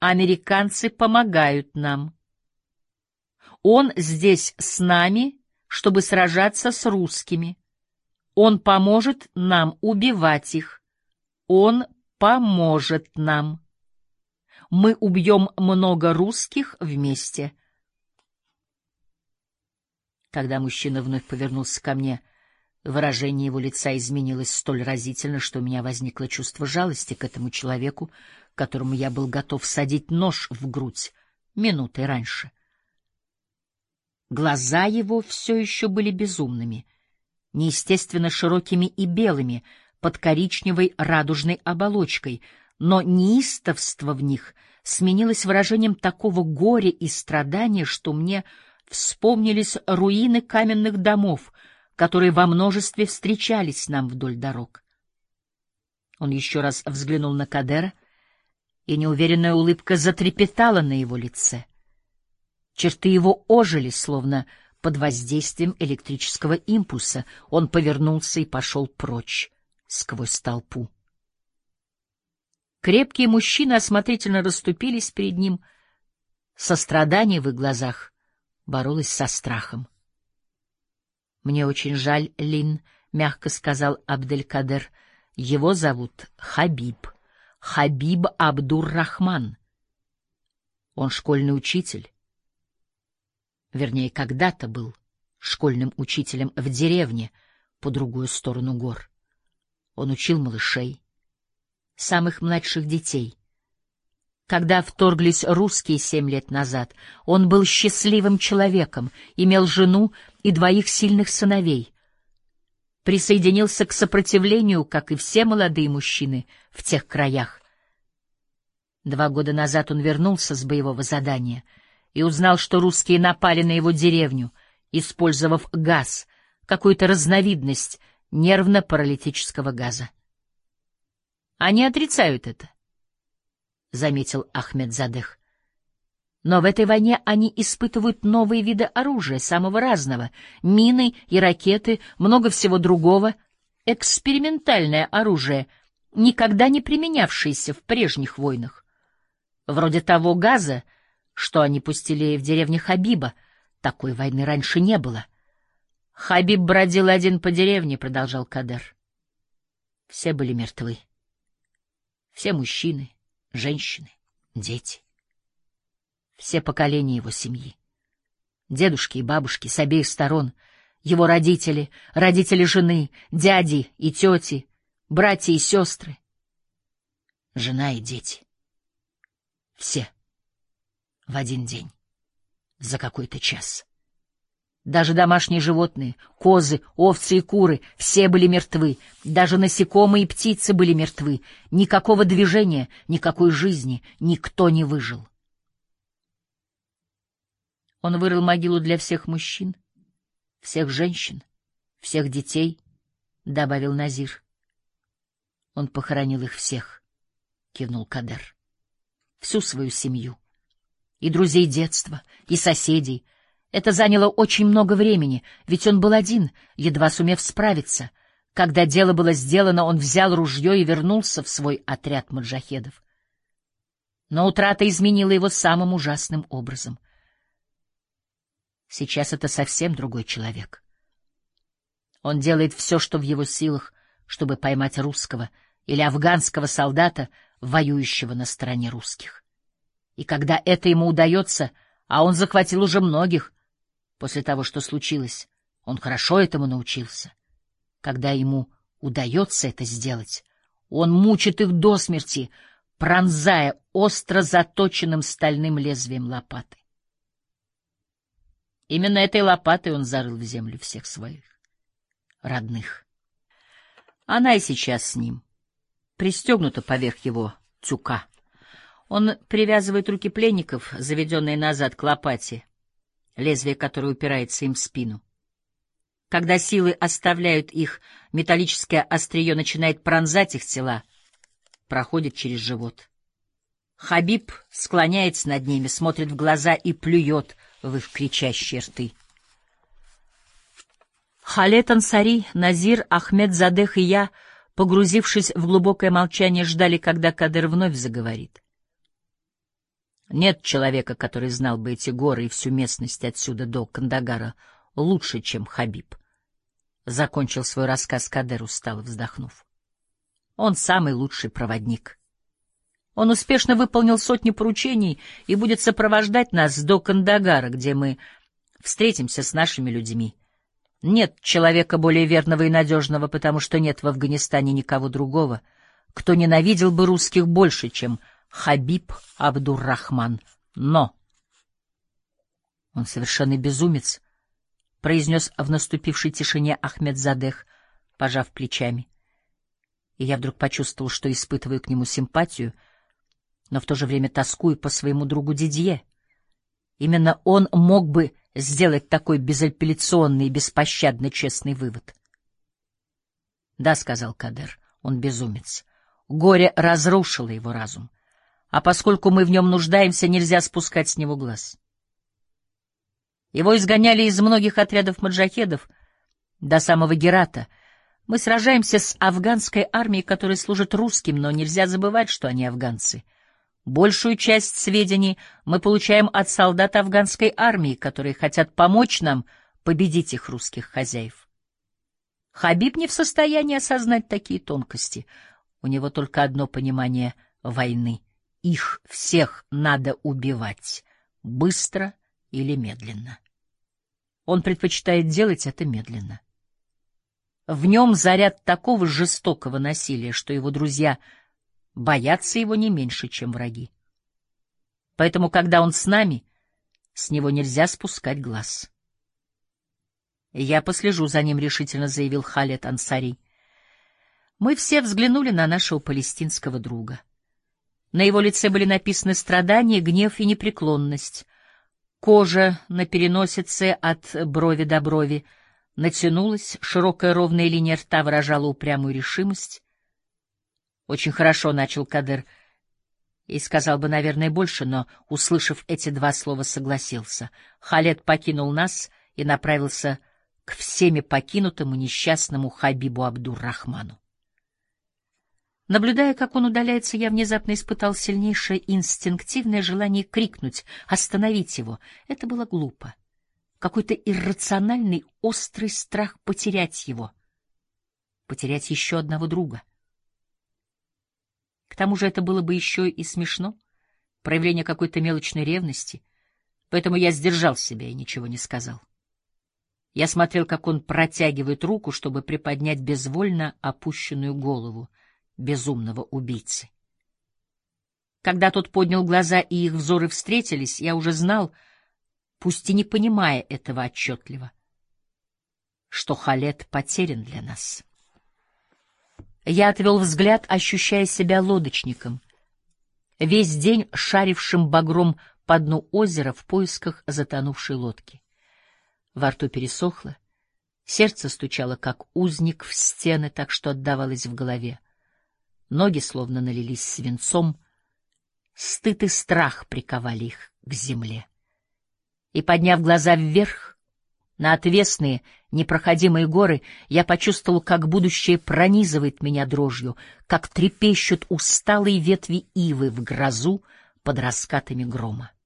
Американцы помогают нам. Он здесь с нами, чтобы сражаться с русскими. Он поможет нам убивать их. Он поможет нам. Мы убьем много русских вместе. Когда мужчина вновь повернулся ко мне, выражение его лица изменилось столь разительно, что у меня возникло чувство жалости к этому человеку, которому я был готов всадить нож в грудь минутой раньше. Глаза его все еще были безумными, неестественно широкими и белыми, под коричневой радужной оболочкой, но неистовство в них сменилось выражением такого горя и страдания, что мне вспомнились руины каменных домов, которые во множестве встречались нам вдоль дорог. Он еще раз взглянул на Кадера, и неуверенная улыбка затрепетала на его лице. Черты его ожили, словно под воздействием электрического импульса. Он повернулся и пошел прочь сквозь толпу. Крепкие мужчины осмотрительно расступились перед ним. Сострадание в их глазах боролось со страхом. — Мне очень жаль, Лин, — мягко сказал Абделькадер. — Его зовут Хабиб. Хабиб Абдур-Рахман. Он школьный учитель. Вернее, когда-то был школьным учителем в деревне по другую сторону гор. Он учил малышей, самых младших детей. Когда вторглись русские 7 лет назад, он был счастливым человеком, имел жену и 2 сильных сыновей. Присоединился к сопротивлению, как и все молодые мужчины в тех краях. 2 года назад он вернулся с боевого задания и узнал, что русские напали на его деревню, использовав газ, какую-то разновидность нервно-паралитического газа. Они отрицают это, — заметил Ахмедзадех. Но в этой войне они испытывают новые виды оружия, самого разного — мины и ракеты, много всего другого, экспериментальное оружие, никогда не применявшееся в прежних войнах. Вроде того газа, что они пустили в деревне Хабиба. Такой войны раньше не было. Хабиб бродил один по деревне, — продолжал Кадер. Все были мертвы. Все мужчины, женщины, дети. Все поколения его семьи. Дедушки и бабушки с обеих сторон, его родители, родители жены, дяди и тети, братья и сестры, жена и дети. Все в один день, за какой-то час. Даже домашние животные, козы, овцы и куры, все были мертвы. Даже насекомые и птицы были мертвы. Никакого движения, никакой жизни, никто не выжил. Он вырыл могилу для всех мужчин, всех женщин, всех детей, — добавил Назир. Он похоронил их всех, — кивнул Кадер. Всю свою семью. И друзей детства, и соседей. Это заняло очень много времени, ведь он был один, едва сумев справиться. Когда дело было сделано, он взял ружье и вернулся в свой отряд маджахедов. Но утрата изменила его самым ужасным образом. Сейчас это совсем другой человек. Он делает все, что в его силах, чтобы поймать русского или афганского солдата, воюющего на стороне русских. И когда это ему удается, а он захватил уже многих, после того, что случилось, он хорошо этому научился. Когда ему удается это сделать, он мучит их до смерти, пронзая остро заточенным стальным лезвием лопаты. Именно этой лопатой он зарыл в землю всех своих родных. Она и сейчас с ним, пристегнута поверх его тюка. Он привязывает руки пленников, заведенные назад к лопате, лезвие которой упирается им в спину. Когда силы оставляют их, металлическое острие начинает пронзать их тела, проходит через живот. Хабиб склоняется над ними, смотрит в глаза и плюет в их кричащие рты. Халед Ансари, Назир, Ахмедзадех и я, погрузившись в глубокое молчание, ждали, когда Кадер вновь заговорит. Нет человека, который знал бы эти горы и всю местность отсюда до Кандагара лучше, чем Хабиб. Закончил свой рассказ Кадер, устало вздохнув. Он самый лучший проводник. Он успешно выполнил сотни поручений и будет сопровождать нас до Кандагара, где мы встретимся с нашими людьми. Нет человека более верного и надежного, потому что нет в Афганистане никого другого, кто ненавидел бы русских больше, чем Хабиб Абдур-Рахман. Но он совершенный безумец, — произнес в наступившей тишине Ахмедзадех, пожав плечами. И я вдруг почувствовал, что испытываю к нему симпатию, но в то же время тоскую по своему другу Дидье. Именно он мог бы сделать такой безапелляционный и беспощадно честный вывод. — Да, — сказал Кадер, — он безумец. Горе разрушило его разум, а поскольку мы в нем нуждаемся, нельзя спускать с него глаз. Его изгоняли из многих отрядов маджахедов до самого Герата. Мы сражаемся с афганской армией, которая служит русским, но нельзя забывать, что они афганцы. Большую часть сведений мы получаем от солдат афганской армии, которые хотят помочь нам победить их русских хозяев. Хабиб не в состоянии осознать такие тонкости. У него только одно понимание войны. Их всех надо убивать, быстро или медленно. Он предпочитает делать это медленно. В нем заряд такого жестокого насилия, что его друзья боятся его не меньше, чем враги. Поэтому, когда он с нами, с него нельзя спускать глаз. «Я послежу за ним», — решительно заявил Халед Ансари. Мы все взглянули на нашего палестинского друга. На его лице были написаны страдания, гнев и непреклонность. Кожа на переносице от брови до брови натянулась, широкая ровная линия рта выражала упрямую решимость. «Очень хорошо», — начал Кадер, и сказал бы, наверное, больше, но, услышав эти два слова, согласился. Халед покинул нас и направился к всеми покинутому несчастному Хабибу Абдур-Рахману. Наблюдая, как он удаляется, я внезапно испытал сильнейшее инстинктивное желание крикнуть, остановить его. Это было глупо. Какой-то иррациональный, острый страх потерять его. Потерять еще одного друга. К тому же это было бы еще и смешно, проявление какой-то мелочной ревности, поэтому я сдержал себя и ничего не сказал. Я смотрел, как он протягивает руку, чтобы приподнять безвольно опущенную голову безумного убийцы. Когда тот поднял глаза и их взоры встретились, я уже знал, пусть и не понимая этого отчетливо, что Халед потерян для нас. Я отвел взгляд, ощущая себя лодочником, весь день шарившим багром по дну озера в поисках затонувшей лодки. Во рту пересохло, сердце стучало, как узник в стены, так что отдавалось в голове. Ноги словно налились свинцом, стыд и страх приковали их к земле. И, подняв глаза вверх, на отвесные, непроходимые горы, я почувствовал, как будущее пронизывает меня дрожью, как трепещут усталые ветви ивы в грозу под раскатами грома.